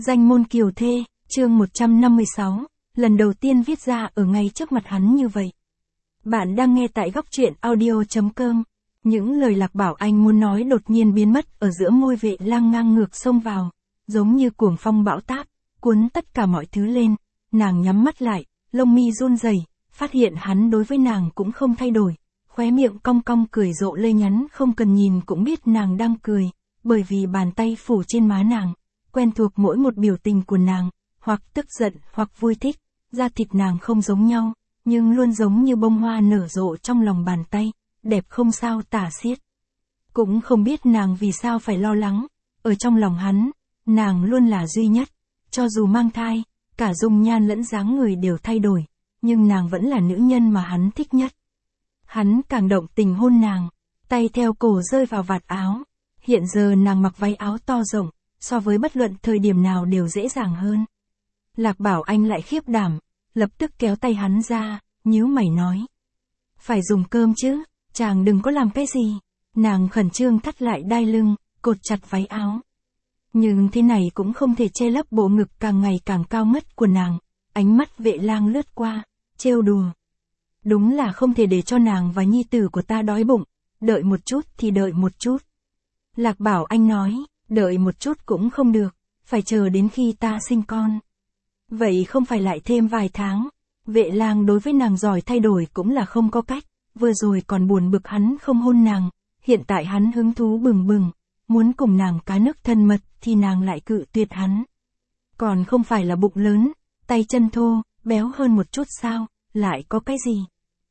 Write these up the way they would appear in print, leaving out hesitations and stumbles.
Danh môn kiều thê, chương 156, lần đầu tiên viết ra ở ngay trước mặt hắn như vậy. Bạn đang nghe tại góc truyện audio.com. Những lời Lạc Bảo Anh muốn nói đột nhiên biến mất ở giữa môi Vệ Lang ngang ngược xông vào, giống như cuồng phong bão táp, cuốn tất cả mọi thứ lên. Nàng nhắm mắt lại, lông mi run rẩy, phát hiện hắn đối với nàng cũng không thay đổi, khóe miệng cong cong cười rộ lây nhắn, không cần nhìn cũng biết nàng đang cười, bởi vì bàn tay phủ trên má nàng, quen thuộc mỗi một biểu tình của nàng, hoặc tức giận hoặc vui thích. Da thịt nàng không giống nhau, nhưng luôn giống như bông hoa nở rộ trong lòng bàn tay, đẹp không sao tả xiết. Cũng không biết nàng vì sao phải lo lắng, ở trong lòng hắn, nàng luôn là duy nhất, cho dù mang thai, cả dung nhan lẫn dáng người đều thay đổi, nhưng nàng vẫn là nữ nhân mà hắn thích nhất. Hắn càng động tình hôn nàng, tay theo cổ rơi vào vạt áo, hiện giờ nàng mặc váy áo to rộng, so với bất luận thời điểm nào đều dễ dàng hơn. Lạc Bảo Anh lại khiếp đảm, lập tức kéo tay hắn ra, nhíu mày nói. Phải dùng cơm chứ, chàng đừng có làm cái gì. Nàng khẩn trương thắt lại đai lưng, cột chặt váy áo. Nhưng thế này cũng không thể che lấp bộ ngực càng ngày càng cao ngất của nàng, ánh mắt Vệ Lang lướt qua, trêu đùa. Đúng là không thể để cho nàng và nhi tử của ta đói bụng, đợi một chút thì đợi một chút. Lạc Bảo Anh nói, đợi một chút cũng không được, phải chờ đến khi ta sinh con. Vậy không phải lại thêm vài tháng. Vệ Lang đối với nàng giỏi thay đổi cũng là không có cách, vừa rồi còn buồn bực hắn không hôn nàng, hiện tại hắn hứng thú bừng bừng, muốn cùng nàng cá nước thân mật thì nàng lại cự tuyệt hắn. Còn không phải là bụng lớn, tay chân thô, béo hơn một chút sao, lại có cái gì.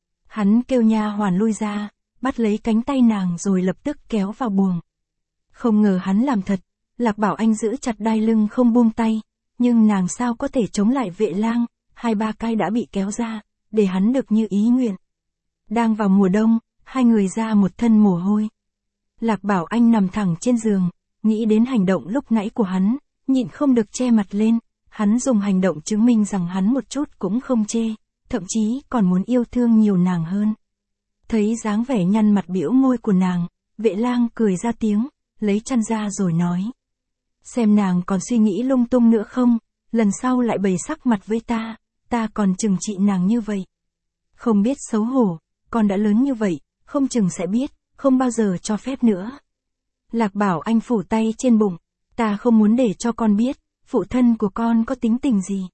Hắn kêu nha hoàn lui ra, bắt lấy cánh tay nàng rồi lập tức kéo vào buồng. Không ngờ hắn làm thật, Lạc Bảo Anh giữ chặt đai lưng không buông tay, nhưng nàng sao có thể chống lại Vệ Lang, 2-3 cái đã bị kéo ra, để hắn được như ý nguyện. Đang vào mùa đông, hai người ra một thân mồ hôi. Lạc Bảo Anh nằm thẳng trên giường, nghĩ đến hành động lúc nãy của hắn, nhịn không được che mặt lên, hắn dùng hành động chứng minh rằng hắn một chút cũng không chê, thậm chí còn muốn yêu thương nhiều nàng hơn. Thấy dáng vẻ nhăn mặt bĩu môi của nàng, Vệ Lang cười ra tiếng, lấy chăn ra rồi nói. Xem nàng còn suy nghĩ lung tung nữa không, lần sau lại bày sắc mặt với ta còn trừng trị nàng như vậy. Không biết xấu hổ, con đã lớn như vậy, không chừng sẽ biết, không bao giờ cho phép nữa. Lạc Bảo Anh phủ tay trên bụng, ta không muốn để cho con biết, phụ thân của con có tính tình gì.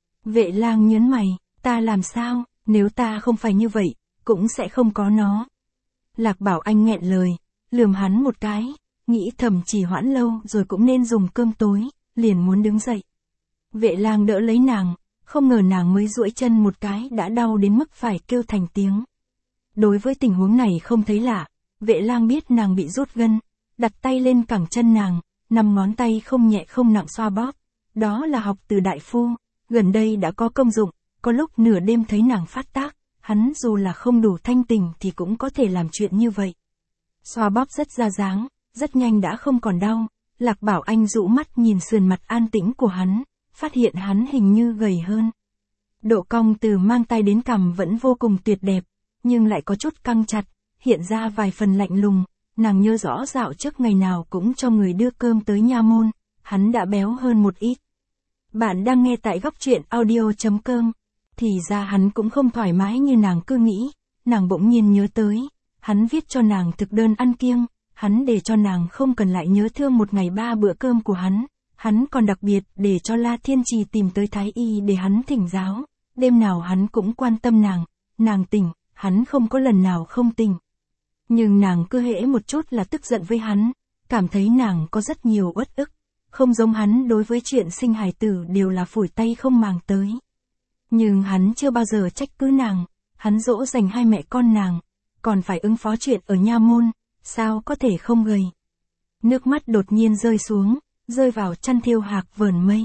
Vệ Lang nhớn mày, ta làm sao, nếu ta không phải như vậy, cũng sẽ không có nó. Lạc Bảo Anh nghẹn lời, lườm hắn một cái, nghĩ thầm chỉ hoãn lâu rồi cũng nên dùng cơm tối, liền muốn đứng dậy. Vệ Lang đỡ lấy nàng, không ngờ nàng mới duỗi chân một cái đã đau đến mức phải kêu thành tiếng. Đối với tình huống này không thấy lạ, Vệ Lang biết nàng bị rút gân, đặt tay lên cẳng chân nàng, 5 ngón tay không nhẹ không nặng xoa bóp. Đó là học từ đại phu, gần đây đã có công dụng, có lúc nửa đêm thấy nàng phát tác, hắn dù là không đủ thanh tình thì cũng có thể làm chuyện như vậy. Xoa bóp rất ra dáng, rất nhanh đã không còn đau. Lạc Bảo Anh dụ mắt nhìn sườn mặt an tĩnh của hắn, phát hiện hắn hình như gầy hơn. Độ cong từ mang tay đến cằm vẫn vô cùng tuyệt đẹp, nhưng lại có chút căng chặt, hiện ra vài phần lạnh lùng. Nàng nhớ rõ dạo trước ngày nào cũng cho người đưa cơm tới nha môn, hắn đã béo hơn một ít. Bạn đang nghe tại góc truyện audio.com. Thì ra hắn cũng không thoải mái như nàng cứ nghĩ, nàng bỗng nhiên nhớ tới, hắn viết cho nàng thực đơn ăn kiêng, hắn để cho nàng không cần lại nhớ thương một ngày 3 bữa cơm của hắn còn đặc biệt để cho La Thiên Trì tìm tới Thái Y để hắn thỉnh giáo, đêm nào hắn cũng quan tâm nàng tỉnh, hắn không có lần nào không tỉnh. Nhưng nàng cứ hễ một chút là tức giận với hắn, cảm thấy nàng có rất nhiều uất ức, không giống hắn đối với chuyện sinh hài tử đều là phủi tay không màng tới. Nhưng hắn chưa bao giờ trách cứ nàng, hắn dỗ dành hai mẹ con nàng, còn phải ứng phó chuyện ở nha môn, sao có thể không gầy. Nước mắt đột nhiên rơi xuống, rơi vào chăn thiêu hạc vờn mây.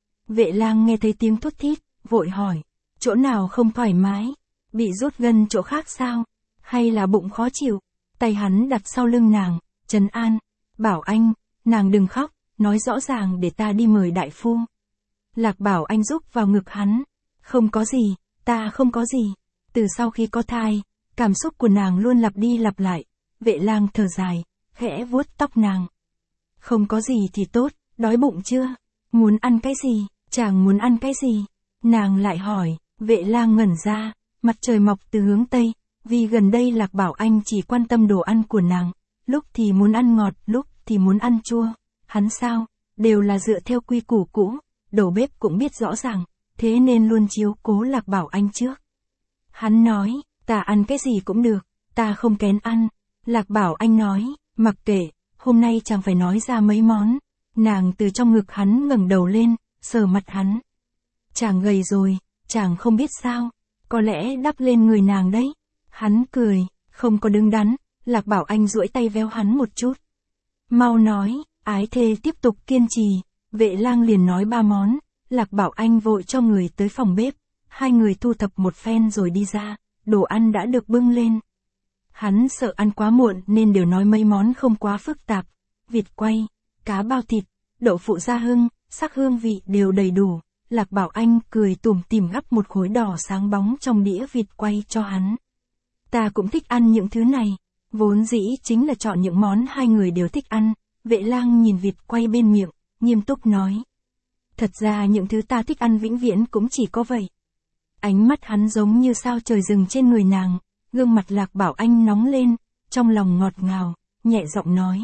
Vệ Lang nghe thấy tiếng thút thít, vội hỏi, chỗ nào không thoải mái, bị rút gân chỗ khác sao, hay là bụng khó chịu. Tay hắn đặt sau lưng nàng, trấn an, Bảo Anh, nàng đừng khóc, nói rõ ràng để ta đi mời đại phu. Lạc Bảo Anh rúc vào ngực hắn, không có gì, ta không có gì. Từ sau khi có thai, cảm xúc của nàng luôn lặp đi lặp lại. Vệ Lang thở dài, khẽ vuốt tóc nàng. Không có gì thì tốt, đói bụng chưa? Muốn ăn cái gì? Chàng muốn ăn cái gì? Nàng lại hỏi. Vệ lang ngẩn ra, mặt trời mọc từ hướng Tây, vì gần đây Lạc Bảo Anh chỉ quan tâm đồ ăn của nàng, lúc thì muốn ăn ngọt, lúc thì muốn ăn chua. Hắn sao? Đều là dựa theo quy củ cũ, đầu bếp cũng biết rõ ràng, thế nên luôn chiếu cố Lạc Bảo Anh trước. Hắn nói, ta ăn cái gì cũng được, ta không kén ăn. Lạc Bảo Anh nói, mặc kệ, hôm nay chàng phải nói ra mấy món. Nàng từ trong ngực hắn ngẩng đầu lên, sờ mặt hắn. Chàng gầy rồi, chàng không biết sao, có lẽ đắp lên người nàng đấy. Hắn cười, không có đứng đắn. Lạc Bảo Anh duỗi tay véo hắn một chút. Mau nói, ái thê tiếp tục kiên trì. Vệ lang liền nói 3 món. Lạc Bảo Anh vội cho người tới phòng bếp. 2 người thu thập một phen rồi đi ra, đồ ăn đã được bưng lên. Hắn sợ ăn quá muộn nên đều nói mấy món không quá phức tạp. Vịt quay, cá bao thịt, đậu phụ gia hưng, sắc hương vị đều đầy đủ. Lạc Bảo Anh cười tủm tỉm gắp một khối đỏ sáng bóng trong đĩa vịt quay cho hắn. Ta cũng thích ăn những thứ này. Vốn dĩ chính là chọn những món 2 người đều thích ăn. Vệ lang nhìn vịt quay bên miệng, nghiêm túc nói. Thật ra những thứ ta thích ăn vĩnh viễn cũng chỉ có vậy. Ánh mắt hắn giống như sao trời rừng trên người nàng, gương mặt Lạc Bảo Anh nóng lên, trong lòng ngọt ngào, nhẹ giọng nói.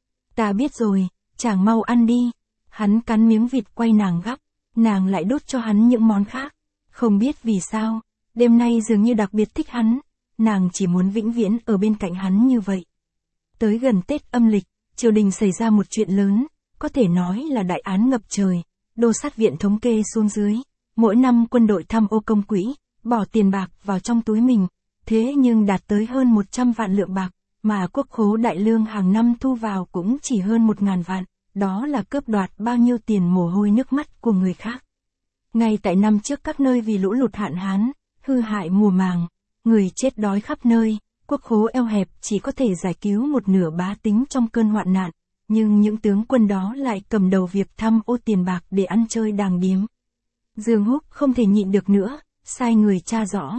Ta biết rồi, chàng mau ăn đi. Hắn cắn miếng vịt quay nàng gắp, nàng lại đút cho hắn những món khác. Không biết vì sao, đêm nay dường như đặc biệt thích hắn, nàng chỉ muốn vĩnh viễn ở bên cạnh hắn như vậy. Tới gần Tết âm lịch, triều đình xảy ra một chuyện lớn, có thể nói là đại án ngập trời. Đô sát viện thống kê xuống dưới, mỗi năm quân đội tham ô công quỹ, bỏ tiền bạc vào trong túi mình, thế nhưng đạt tới hơn 100 vạn lượng bạc, mà quốc khố đại lương hàng năm thu vào cũng chỉ hơn 1.000 vạn, đó là cướp đoạt bao nhiêu tiền mồ hôi nước mắt của người khác. Ngay tại năm trước các nơi vì lũ lụt hạn hán, hư hại mùa màng, người chết đói khắp nơi, quốc khố eo hẹp chỉ có thể giải cứu một nửa bá tính trong cơn hoạn nạn. Nhưng những tướng quân đó lại cầm đầu việc tham ô tiền bạc để ăn chơi đàng điếm. Dương Húc không thể nhịn được nữa, sai người tra rõ.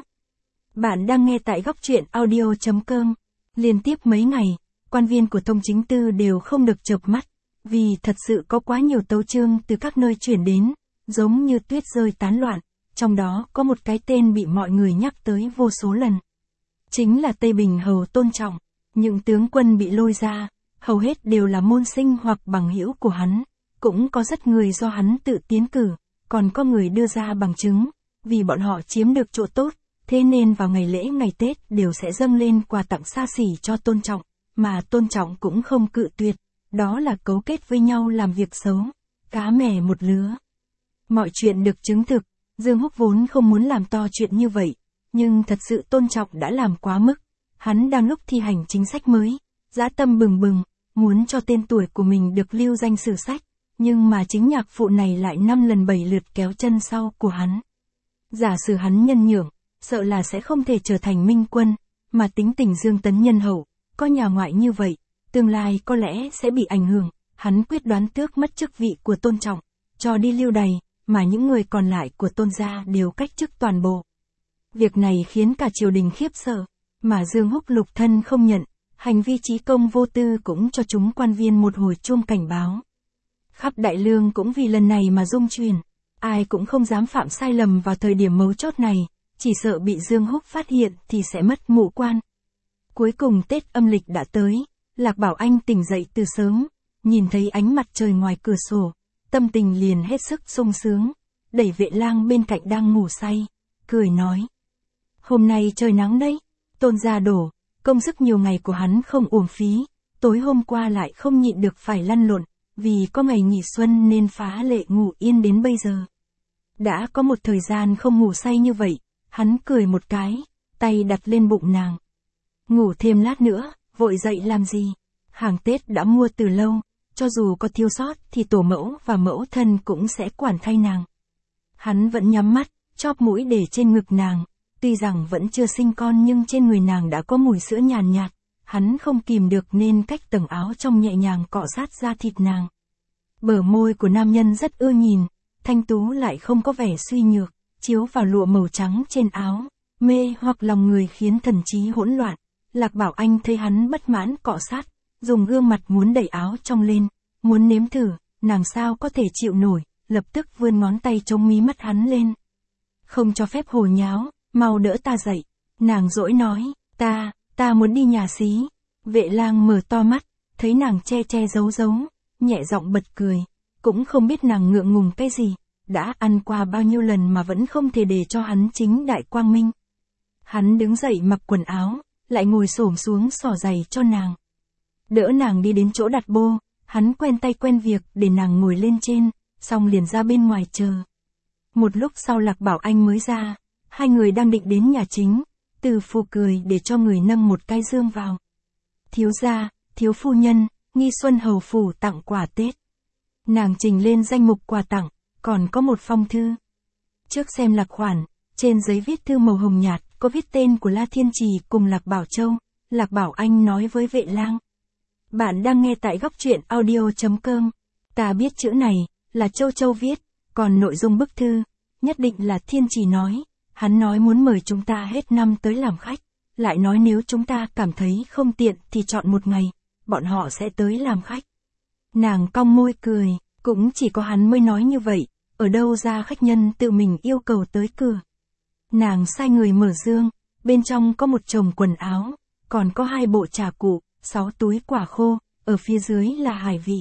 Bạn đang nghe tại góc truyện audio.com. Liên tiếp mấy ngày, quan viên của Thông Chính Tư đều không được chợp mắt, vì thật sự có quá nhiều tấu chương từ các nơi chuyển đến, giống như tuyết rơi tán loạn, trong đó có một cái tên bị mọi người nhắc tới vô số lần. Chính là Tây Bình Hầu Tôn Trọng. Những tướng quân bị lôi ra, hầu hết đều là môn sinh hoặc bằng hữu của hắn, cũng có rất người do hắn tự tiến cử, còn có người đưa ra bằng chứng, vì bọn họ chiếm được chỗ tốt, thế nên vào ngày lễ ngày Tết đều sẽ dâng lên quà tặng xa xỉ cho Tôn Trọng, mà Tôn Trọng cũng không cự tuyệt, đó là cấu kết với nhau làm việc xấu, cá mè một lứa. Mọi chuyện được chứng thực, Dương Húc vốn không muốn làm to chuyện như vậy, nhưng thật sự Tôn Trọng đã làm quá mức, hắn đang lúc thi hành chính sách mới, dã tâm bừng bừng, muốn cho tên tuổi của mình được lưu danh sử sách, nhưng mà chính nhạc phụ này lại 5 lần 7 lượt kéo chân sau của hắn. Giả sử hắn nhân nhượng, sợ là sẽ không thể trở thành minh quân, mà tính tình Dương Tấn nhân hậu, có nhà ngoại như vậy, tương lai có lẽ sẽ bị ảnh hưởng, hắn quyết đoán tước mất chức vị của Tôn Trọng, cho đi lưu đày, mà những người còn lại của Tôn gia đều cách chức toàn bộ. Việc này khiến cả triều đình khiếp sợ, mà Dương Húc lục thân không nhận. Hành vi trí công vô tư cũng cho chúng quan viên một hồi chuông cảnh báo. Khắp đại lương cũng vì lần này mà rung chuyển, ai cũng không dám phạm sai lầm vào thời điểm mấu chốt này, chỉ sợ bị Dương Húc phát hiện thì sẽ mất mũ quan. Cuối cùng Tết âm lịch đã tới, Lạc Bảo Anh tỉnh dậy từ sớm, nhìn thấy ánh mặt trời ngoài cửa sổ, tâm tình liền hết sức sung sướng, đẩy Vệ lang bên cạnh đang ngủ say, cười nói. Hôm nay trời nắng đấy, Tôn gia đổ. Công sức nhiều ngày của hắn không uổng phí, tối hôm qua lại không nhịn được phải lăn lộn, vì có ngày nghỉ xuân nên phá lệ ngủ yên đến bây giờ. Đã có một thời gian không ngủ say như vậy, hắn cười một cái, tay đặt lên bụng nàng. Ngủ thêm lát nữa, vội dậy làm gì? Hàng Tết đã mua từ lâu, cho dù có thiếu sót thì tổ mẫu và mẫu thân cũng sẽ quản thay nàng. Hắn vẫn nhắm mắt, chóp mũi để trên ngực nàng. Tuy rằng vẫn chưa sinh con nhưng trên người nàng đã có mùi sữa nhàn nhạt, hắn không kìm được nên cách tầng áo trong nhẹ nhàng cọ sát da thịt nàng. Bờ môi của nam nhân rất ưa nhìn, thanh tú lại không có vẻ suy nhược, chiếu vào lụa màu trắng trên áo, mê hoặc lòng người khiến thần trí hỗn loạn. Lạc Bảo Anh thấy hắn bất mãn cọ sát, dùng gương mặt muốn đẩy áo trong lên, muốn nếm thử, nàng sao có thể chịu nổi, lập tức vươn ngón tay chống mí mắt hắn lên. Không cho phép hồ nháo, mau đỡ ta dậy. Nàng dỗi nói, ta muốn đi nhà xí. Vệ lang mở to mắt, thấy nàng che che giấu giấu, nhẹ giọng bật cười, cũng không biết nàng ngượng ngùng cái gì, đã ăn qua bao nhiêu lần mà vẫn không thể để cho hắn chính đại quang minh. Hắn đứng dậy mặc quần áo, lại ngồi xổm xuống xỏ giày cho nàng. Đỡ nàng đi đến chỗ đặt bô, hắn quen tay quen việc để nàng ngồi lên trên, xong liền ra bên ngoài chờ. Một lúc sau Lạc Bảo Anh mới ra, hai người đang định đến nhà chính, Từ Phu cười để cho người nâng một cái dương vào. Thiếu gia, thiếu phu nhân, Nghi Xuân hầu phủ tặng quà Tết. Nàng trình lên danh mục quà tặng, còn có một phong thư. Trước xem lạc khoản, trên giấy viết thư màu hồng nhạt, có viết tên của La Thiên Trì cùng Lạc Bảo Châu. Lạc Bảo Anh nói với Vệ lang. Bạn đang nghe tại góc truyện audio.com. Ta biết chữ này, là Châu Châu viết, còn nội dung bức thư, nhất định là Thiên Trì nói. Hắn nói muốn mời chúng ta hết năm tới làm khách, lại nói nếu chúng ta cảm thấy không tiện thì chọn một ngày, bọn họ sẽ tới làm khách. Nàng cong môi cười, cũng chỉ có hắn mới nói như vậy, ở đâu ra khách nhân tự mình yêu cầu tới cửa. Nàng sai người mở dương, bên trong có một chồng quần áo, còn có 2 bộ trà cụ, 6 túi quả khô, ở phía dưới là hải vị.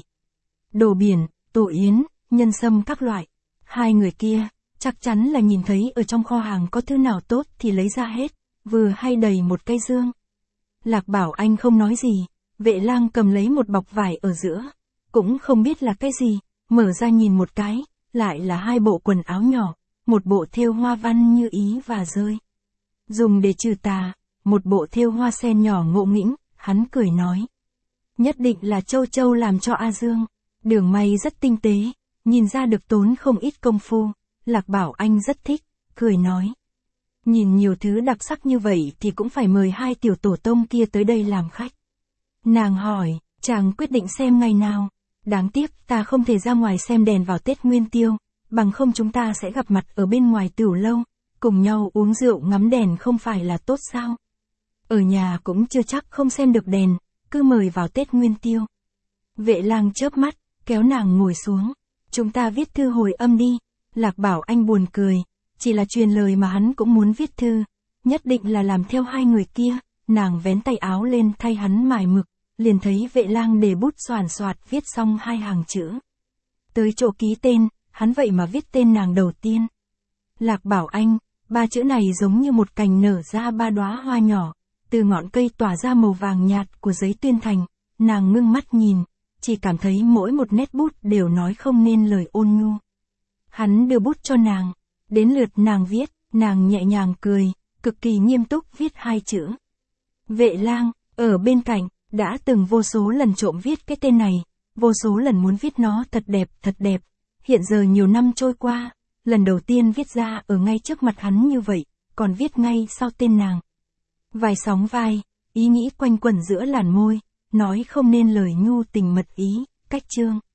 Đồ biển, tổ yến, nhân sâm các loại. Hai người kia, chắc chắn là nhìn thấy ở trong kho hàng có thứ nào tốt thì lấy ra hết, vừa hay đầy một cái dương. Lạc Bảo Anh không nói gì, Vệ lang cầm lấy một bọc vải ở giữa, cũng không biết là cái gì, mở ra nhìn một cái, lại là 2 bộ quần áo nhỏ, một bộ thêu hoa văn như ý và rơi. Dùng để trừ tà, một bộ thêu hoa sen nhỏ ngộ nghĩnh, hắn cười nói. Nhất định là Châu Châu làm cho A Dương, đường may rất tinh tế, nhìn ra được tốn không ít công phu. Lạc Bảo Anh rất thích, cười nói. Nhìn nhiều thứ đặc sắc như vậy thì cũng phải mời 2 tiểu tổ tông kia tới đây làm khách. Nàng hỏi, chàng quyết định xem ngày nào? Đáng tiếc ta không thể ra ngoài xem đèn vào Tết Nguyên Tiêu, bằng không chúng ta sẽ gặp mặt ở bên ngoài tửu lâu, cùng nhau uống rượu ngắm đèn không phải là tốt sao? Ở nhà cũng chưa chắc không xem được đèn, cứ mời vào Tết Nguyên Tiêu. Vệ lang chớp mắt, kéo nàng ngồi xuống. Chúng ta viết thư hồi âm đi. Lạc Bảo Anh buồn cười, chỉ là truyền lời mà hắn cũng muốn viết thư, nhất định là làm theo 2 người kia. Nàng vén tay áo lên thay hắn mài mực, liền thấy Vệ lang để bút xoàn xoạt viết xong 2 hàng chữ. Tới chỗ ký tên, hắn vậy mà viết tên nàng đầu tiên. Lạc Bảo Anh, 3 chữ này giống như một cành nở ra 3 đóa hoa nhỏ, từ ngọn cây tỏa ra màu vàng nhạt của giấy tuyên thành. Nàng ngưng mắt nhìn, chỉ cảm thấy mỗi một nét bút đều nói không nên lời ôn nhu. Hắn đưa bút cho nàng, đến lượt nàng viết, nàng nhẹ nhàng cười, cực kỳ nghiêm túc viết 2 chữ. Vệ lang, ở bên cạnh, đã từng vô số lần trộm viết cái tên này, vô số lần muốn viết nó thật đẹp, hiện giờ nhiều năm trôi qua, lần đầu tiên viết ra ở ngay trước mặt hắn như vậy, còn viết ngay sau tên nàng. Vài sóng vai, ý nghĩ quanh quẩn giữa làn môi, nói không nên lời nhu tình mật ý, cách chương.